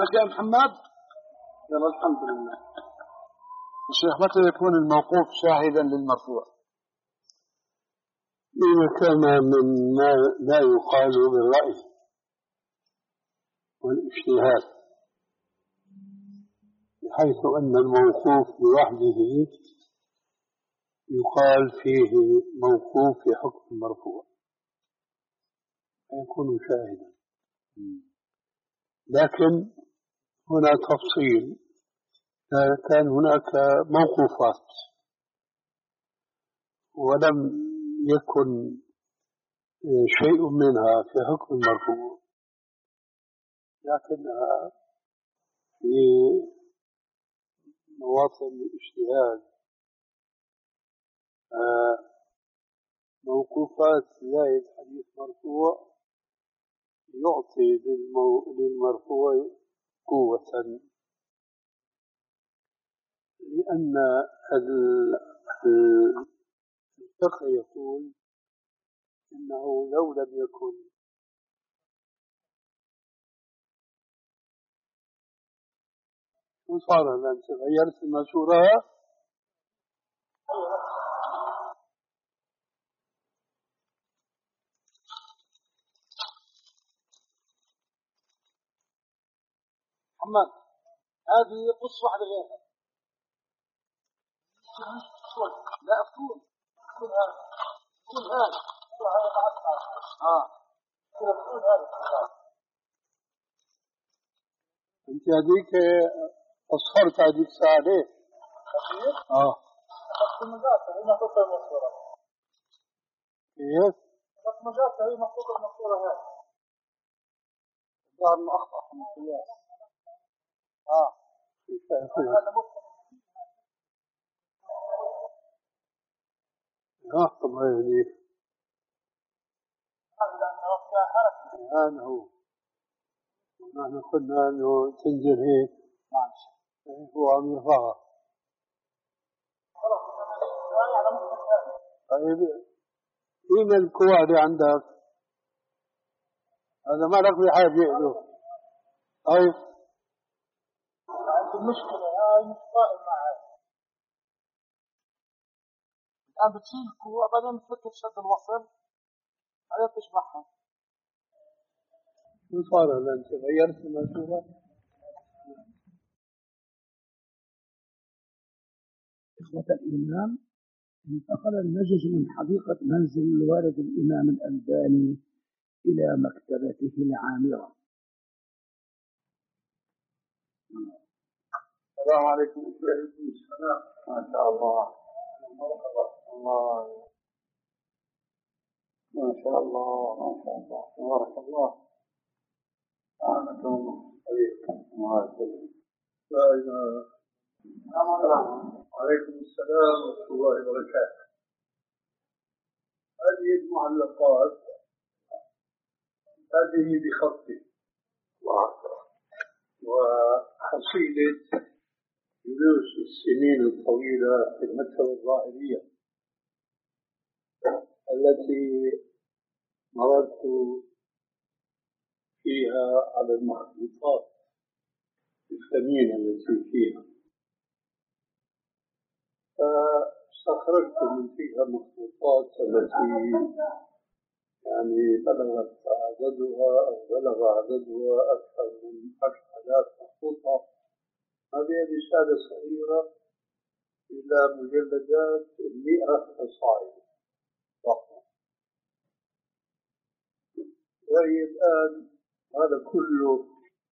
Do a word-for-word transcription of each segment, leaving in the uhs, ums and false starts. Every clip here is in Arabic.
عندك يا محمد؟ يلا الحمد لله. الشيخ متى يكون الموقوف شاهدا للمرفوع؟ إذا كان من ما لا يقال بالرأي والاجتهاد، بحيث أن الموقوف لوحده يقال فيه موقوف في حكم المرفوع فيكون شاهدا. لكن هنا تفصيل، كان هناك موقوفات ولم يكن شيء منها في حكم المرفوع، لكنها في مواطن الاجتهاد موقوفات زائد حديث مرفوع يعطي للمو... للمرفوع قوة، لأن الفقه يقول إنه لو لم يكن شو صار هذا؟ أنت غيرت المشورة؟ محمد هذه قص واحدة غيرها. لا أفكون كل هذا كل هذا كل هذا آه كل هذا. أنت هذيك أصفرت هذيك الساعة ليه؟ آه أخذت المجاسة هي مخطوطة المصورة. كيف؟ أخذت المجاسة هي مخطوطة المصورة هذه. ظهر إنه أخطأ في القياس. آه هذا ممكن. آه طبعا هذيك الآن هو نحن قلنا أنه تنزل هيك هو عم يرفعها. طيب أين القوة اللي عندك؟ هذا ما لك بحاجة له. طيب المشكلة هاي مش قائم معها. الآن بتشيل القوة بعدين بتفكر شد الوصل هذا تشبعها. شو صار هذا؟ أنت غيرت المنسوبة؟ إخوة الإمام، انتقل النجش من حديقة منزل الوالد الإمام الألباني إلى مكتبته العامرة. السلام عليكم. وعليكم السلام. ما شاء الله. الله ما شاء الله ما شاء الله تبارك الله. أعانك الله. لا إله. وعليكم السلام ورحمة الله وبركاته. هذه المعلقات هذه بخطي وحصيلة جلوس السنين الطويلة في المكتبة الظاهرية التي مررت فيها على المخطوطات الثمينة التي فيها، فاستخرجت من فيها مخطوطات التي يعني بلغت عددها أو بلغ عددها أكثر من عشرة آلاف مخطوطة. هذه رسالة صغيرة إلى مجلدات مئة فصائل فقط، وهي الآن هذا كله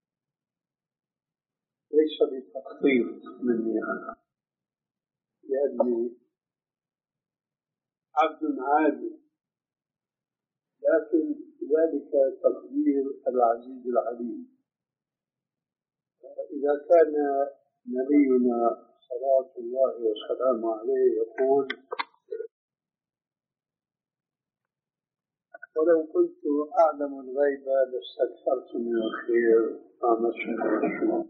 ليس بتخطيط مني أنا، لأني عبد عادي، لكن ذلك تقدير العزيز العليم. إذا كان نبينا صلوات الله وسلامه عليه يقول: ولو كنت أعلم الغيب لاستكثرت من الخير ما مسني الشر.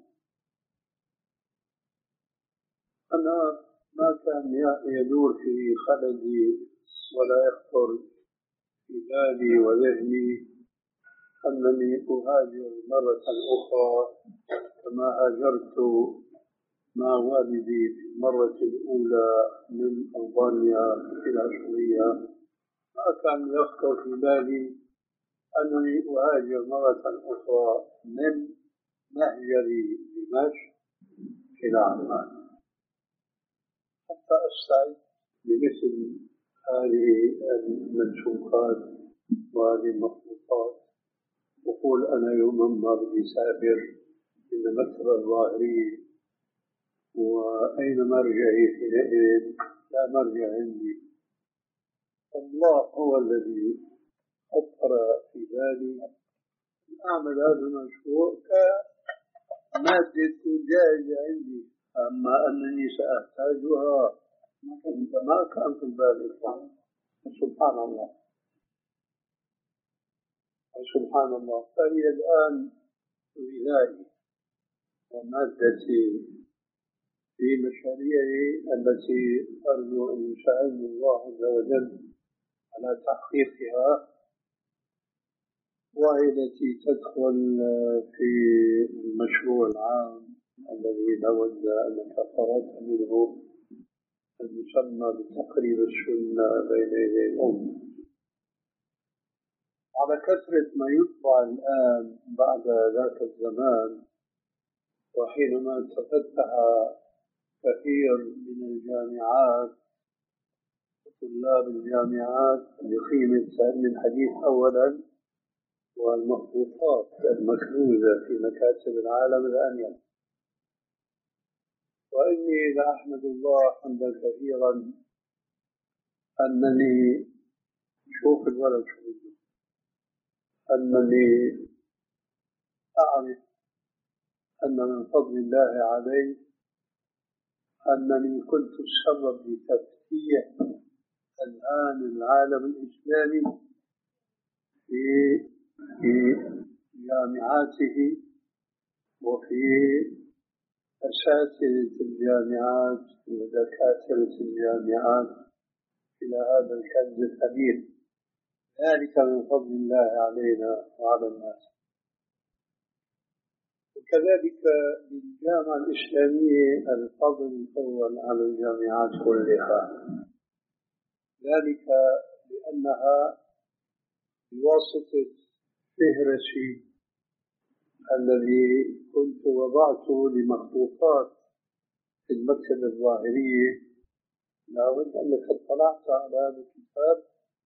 أنا ما كان يدور في خلدي ولا يخطر في بالي وذهني أنني أهاجر مرة أخرى لما هاجرت مع والدي في المرة الأولى من ألبانيا إلى سوريا ما كان يخطر في بالي أنني أهاجر مرة أخرى من مهجر دمشق إلى عمان حتى أستعد بمثل هذه المنسوخات وهذه المخطوطات وقول أنا يوما ما بدي أسافر إلى مكتب الظاهري وأين مرجعي حينئذ لا مرجع عندي. الله هو الذي خطر في بالي أعمل هذا المشروع كمادة جاهزة عندي، أما أنني سأحتاجها ما كان في بالي. سبحان الله سبحان الله. فهي الآن غذائي ومادتي في مشاريعي التي أرجو أن يساعدني الله عز وجل على تحقيقها، وهي التي تدخل في المشروع العام الذي نود أن نتفرد منه المسمى بتقريب السنة بين يدي الأمة. على كثرة ما يطبع الآن بعد ذاك الزمان، وحينما تفتح كثير من الجامعات وطلاب الجامعات لقيمة علم الحديث أولا والمخطوطات المكنوزة في مكاتب العالم الآنية، وإني لأحمد الله حمدا كثيرا أنني شوف الولد شو أنني أعرف أن من فضل الله علي أنني كنت السبب لتفتيح الآن العالم الإسلامي في في جامعاته وفي أساتذة الجامعات ودكاترة الجامعات إلى هذا الكنز الكبير، ذلك من فضل الله علينا وعلى الناس. وكذلك بالجامعة الإسلامية الفضل الأول على الجامعات كلها، ذلك لأنها بواسطة فهرسي الذي كنت وضعته لمخطوطات في المكتبة الظاهرية. لابد أنك اطلعت على هذا الكتاب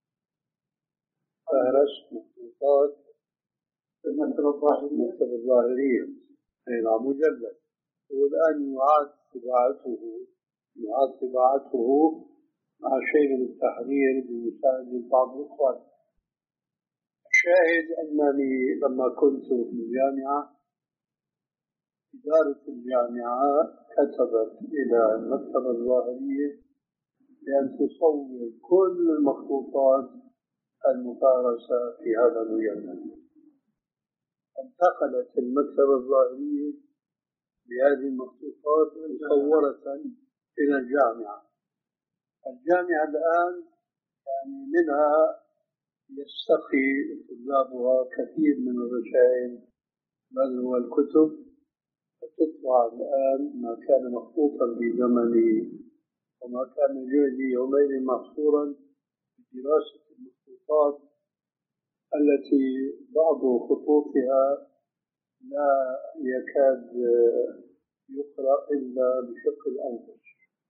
فهرس مخطوطات في المكتبة الظاهرية هنا مجلد، والآن يعاد طباعته يعاد طباعته مع شيء من التحرير بمساعدة بعض الإخوان. الشاهد أنني لما كنت في الجامعة إدارة الجامعة كتبت إلى المكتبة الظاهرية بأن تصور كل المخطوطات المدرسة في هذا المجلد. انتقلت المكتبة الظاهرية بهذه المخطوطات مصورة إلى الجامعة. الجامعة الآن يعني منها يستقي طلابها كثير من الرسائل بل والكتب، تطبع الآن ما كان مخطوطا في زمني وما كان جهدي يومين محصورا في دراسة المخطوطات التي بعض خطوطها لا يكاد يقرأ إلا بشق الأنفس،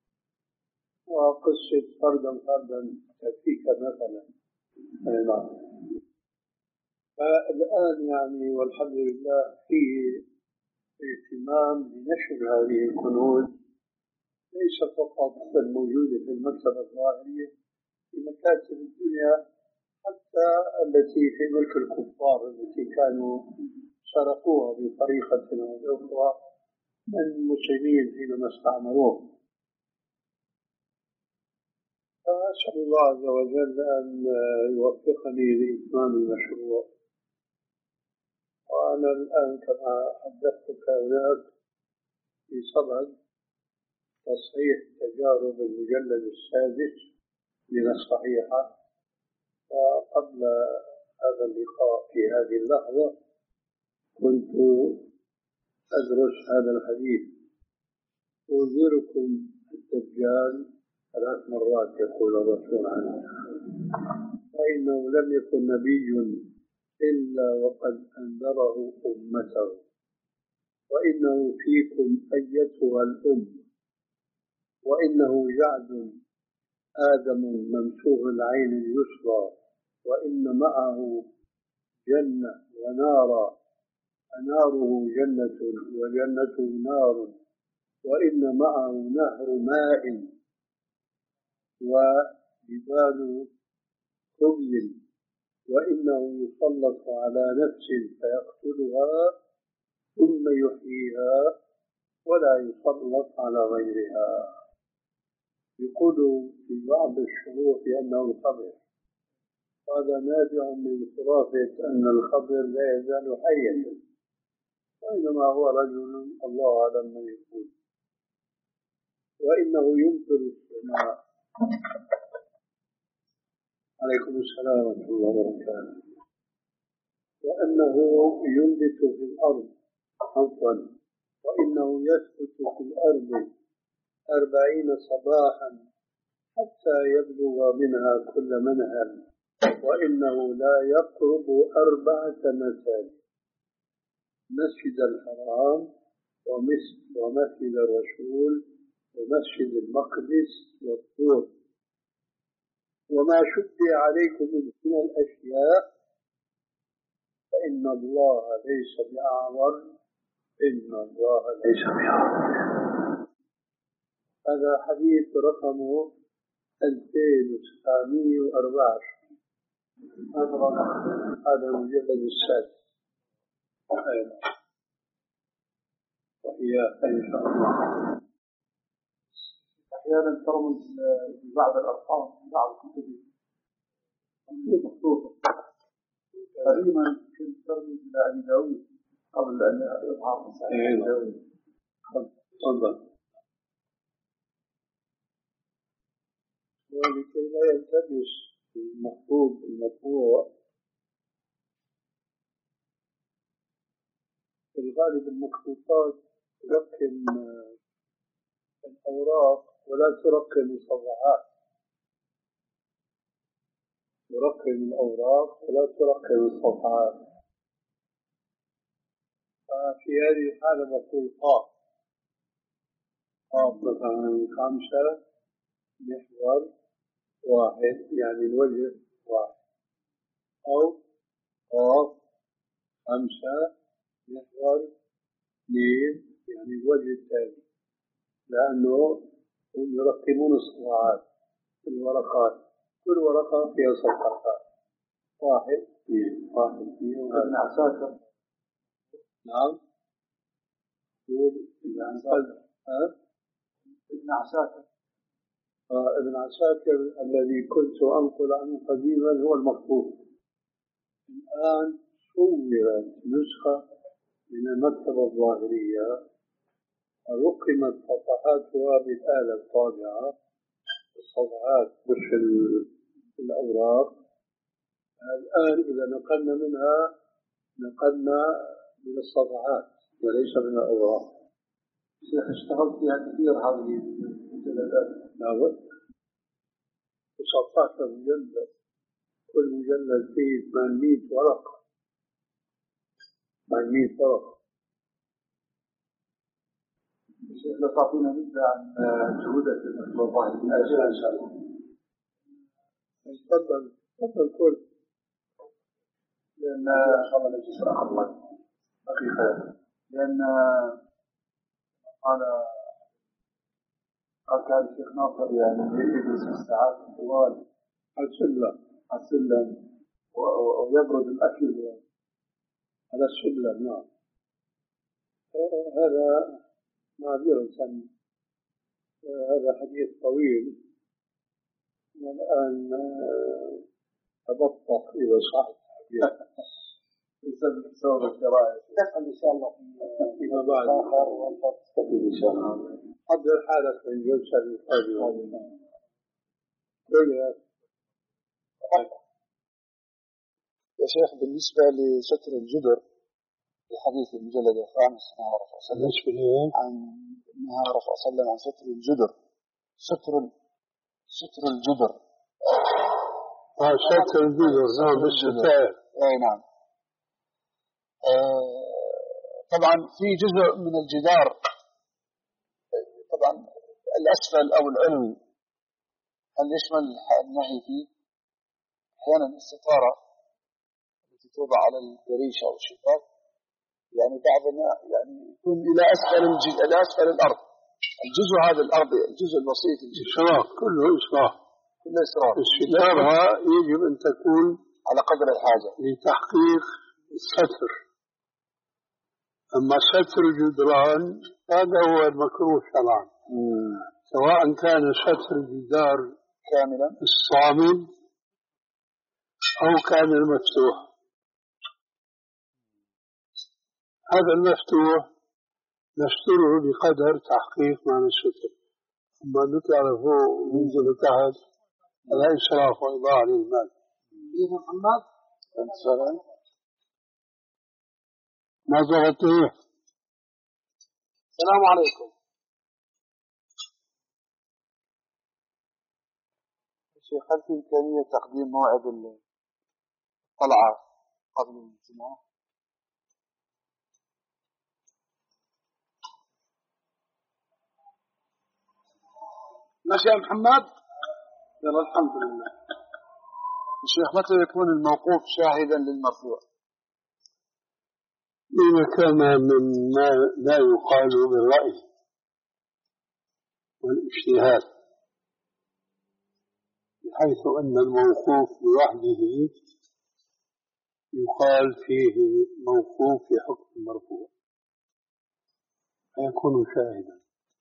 وقصة فردا فردا تأتيك مثلا. نعم. فالآن يعني والحمد لله في اهتمام بنشر هذه الكنوز، ليس فقط الموجودة في المكتبة الظاهرية، في مكاتب الدنيا حتى التي في ملك الكفار التي كانوا سرقوها بطريقة أو بأخرى من المسلمين حينما استعمروهم. فأسأل الله عز وجل أن يوفقني لإتمام المشروع. وأنا الآن كما حدثتك هناك في صدد تصحيح تجارب المجلد السادس من الصحيحة، وقبل هذا اللقاء في هذه اللحظة كنت أدرس هذا الحديث. أنذركم الدجال ثلاث مرات يقول الرسول عنه، فإنه لم يكن نبي إلا وقد أنذره أمته، وإنه فيكم أيتها الأم، وإنه جعد آدم ممسوح العين اليسرى، وإن معه جنة ونارا، فناره جنة وجنته نار، وإن معه نهر ماء وجبال خبز، وإنه يسلط على نفس فيقتلها ثم يحييها ولا يسلط على غيرها. يقول في بعض الشروح بأنه الخضر، هذا نابع من خرافة أن الخضر لا يزال حيا، وإنما هو رجل الله أعلم ما يقول. وإنه يمطر السماء. عليكم السلام ورحمة الله وبركاته. وأنه ينبت في الأرض عفوا، وإنه يثبت في الأرض أربعين صباحا حتى يبلغ منها كل منهل، وإنه لا يقرب أربعة مساجد: مسجد الحرام ومسجد الرسول ومسجد المقدس والطور. وما شبه عليكم من الأشياء فإن الله ليس بأعور، إن الله ليس بأعور. هذا حديث رقمه ألفين وتسعمائة وأربعة وعشرين. هذا المجلد السادس، وهي إن شاء الله. أحيانا ترمز ببعض الأرقام في بعض الكتب مخطوطة، قديما كنت ترمز إلى أبي داود قبل أن يظهر أبي داود. تفضل. ولكي لا يلتبس المخطوط المطبوع، في الغالب المخطوطات ترقم الأوراق ولا ترقم الصفحات، ترقم الأوراق ولا ترقم الصفحات. ففي هذه الحالة نقول قاف قاف مثلا خمسة محور واحد، يعني الوجه واحد، أو قاف خمسة محور اثنين، يعني الوجه الثاني، لأنه هم يرقمون الصفحات في الورقات، كل ورقة فيها صفحات، واحد اثنين واحد اثنين. ابن عساكر. نعم. يقول ابن عساكر. ابن عساكر. آه ابن عساكر الذي كنت أنقل عنه قديما هو المخطوط. الآن صورت نسخة من المكتبة الظاهرية، رقمت صفحاتها بالآلة الطابعة، الصفحات مش الأوراق. الآن إذا نقلنا منها نقلنا من الصفحات وليس من الأوراق. شيخ اشتغلت فيها كثير هذه المجلدات. نعم. تسعطعش مجلد، كل مجلد فيه ثمانمائة ورقة، ثمانمائة ورقة. الشيخ لا تعطينا نبذة عن جهودك في المكتبة الظاهرية. أجل إن شاء الله. تفضل تفضل كل. لأن إن شاء الله نجلس آخر الله حقيقة، لأن قال قال كان الشيخ ناصر يعني يجلس في الساعات الطوال على السلم على السلم ويبرد الأكل على السلم. نعم. هذا معذرة، هذا حديث طويل، والآن أبطأ إذا صح بسبب الشرائع. نفعل إن شاء الله فيما بعد آخر ونستفيد إن شاء الله. حضر حالك من جلسة القادمة. يا شيخ بالنسبة لستر الجدر في حديث المجلد الخامس نهى الرسول صلى الله عليه وسلم عن نهى الرسول صلى الله عليه وسلم عن ستر الجدر ستر ستر الجدر آه ستر الجدر نعم بالستائر اي نعم. آه طبعا في جزء من الجدار طبعا الأسفل أو العلوي هل يشمل النهي فيه؟ أحيانا الستارة التي توضع على الدريشة أو الشباك يعني بعضنا يعني يكون إلى أسفل الج... إلى أسفل الأرض الجزء هذا الأرض الجزء البسيط إسراف كله إسراف كله إسراف. الستارة يجب أن تكون على قدر الحاجة لتحقيق الستر. أما ستر الجدران هذا هو المكروه شرعا سواء كان ستر الجدار كاملا الصامد أو كان المفتوح. هذا المفتوح نستره بقدر تحقيق معنى الستر، أما نطلع فوق وننزل تحت هذا إسراف وإضاعة للمال. إيه محمد؟ ما ضغطيه. السلام عليكم. شيخ هل في إمكانية تقديم موعد الطلعة قبل الجمعة؟ ماشي يا محمد؟ يلا الحمد لله. الشيخ متى يكون الموقوف شاهدا للمرفوع؟ إذا كان مما لا يقال بالرأي والاجتهاد بحيث أن الموقوف لوحده يقال فيه موقوف في حكم المرفوع فيكون شاهدا.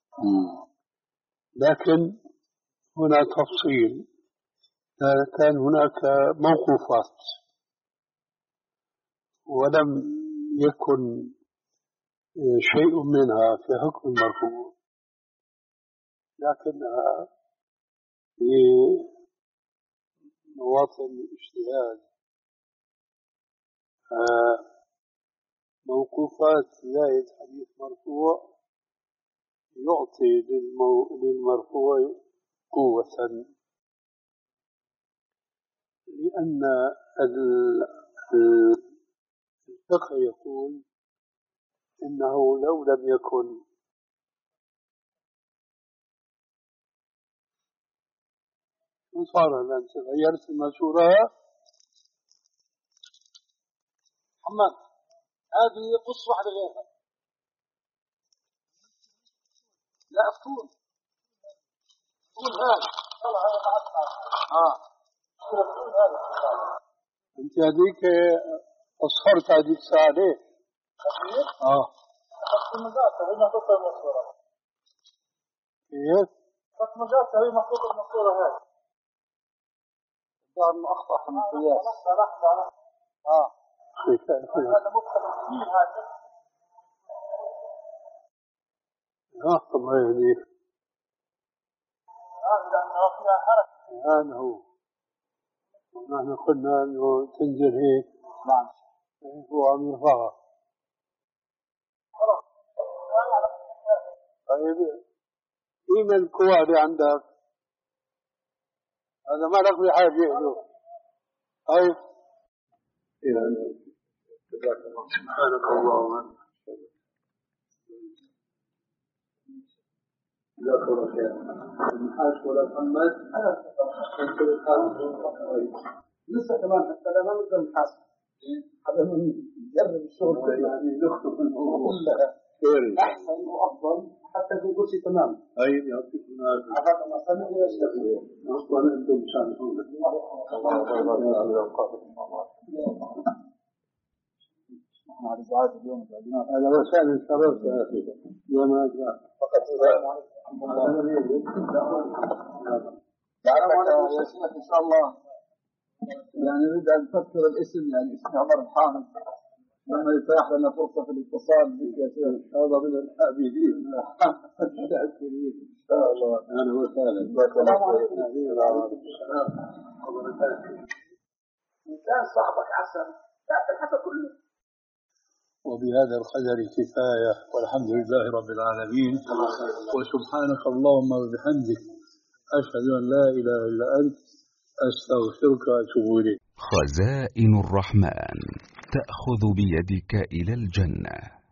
لكن هنا تفصيل، كان هناك موقوفات ولم يكن شيء منها في حكم المرفوع لكنها في مواطن الاجتهاد موقوفات زائد حديث مرفوع يعطي للمو... للمرفوع قوة، لأن الفقه يقول إنه لو لم يكن صار أنت غيرت المشورة. محمد هذه قص واحدة غيرها. لا أفتون أفتون هذا آه أنت هذيك أصفرت هذيك الساعة ليه؟ آه خط المجاسة هي محطوطة المصورة. كيف؟ خط المجاسة هي محطوطة المصورة هذه. ظهر إنه أخطأ في القياس. لحظة آه هذا مدخل كبير هذا. آه الله يهديك. هذا لأنه فيها حركة. هذا هو. ونحن قلنا إنه تنزل هيك. نعم. هو عم يرفعها. طيب قيم القوى اللي عندك هذا ما لك بحاجة له. طيب سبحانك اللهم جزاك الله خير. الحاج ولا محمد لسه كمان حتى لا ما نقدر نحاسب هذا من يجرب الشغل يعني نخطف الموضوع كلها أحسن وأفضل حتى في كل شيء تمام. طيب يعطيكم العافية. عفاك الله سنة ويشتغل أصلا أنتم سامحون. هذا وسائل الشرف يا أخي وما أدراك. فقط يا شيخ إن شاء الله يعني نريد أن تذكر الاسم يعني اسم عمر الحامد لما يتاح لنا فرصة في الاتصال بك يا شيخ. هذا من الحابين الشاكرين إن شاء الله. أهلا وسهلا. السلام عليكم. إنسان صاحبك حسن لا تلحق كله وبهذا القدر كفاية، والحمد لله رب العالمين. وسبحانك اللهم وبحمدك أشهد أن لا إله إلا أنت أستغفرك وأتوب إليك. خزائن الرحمن تأخذ بيدك إلى الجنة.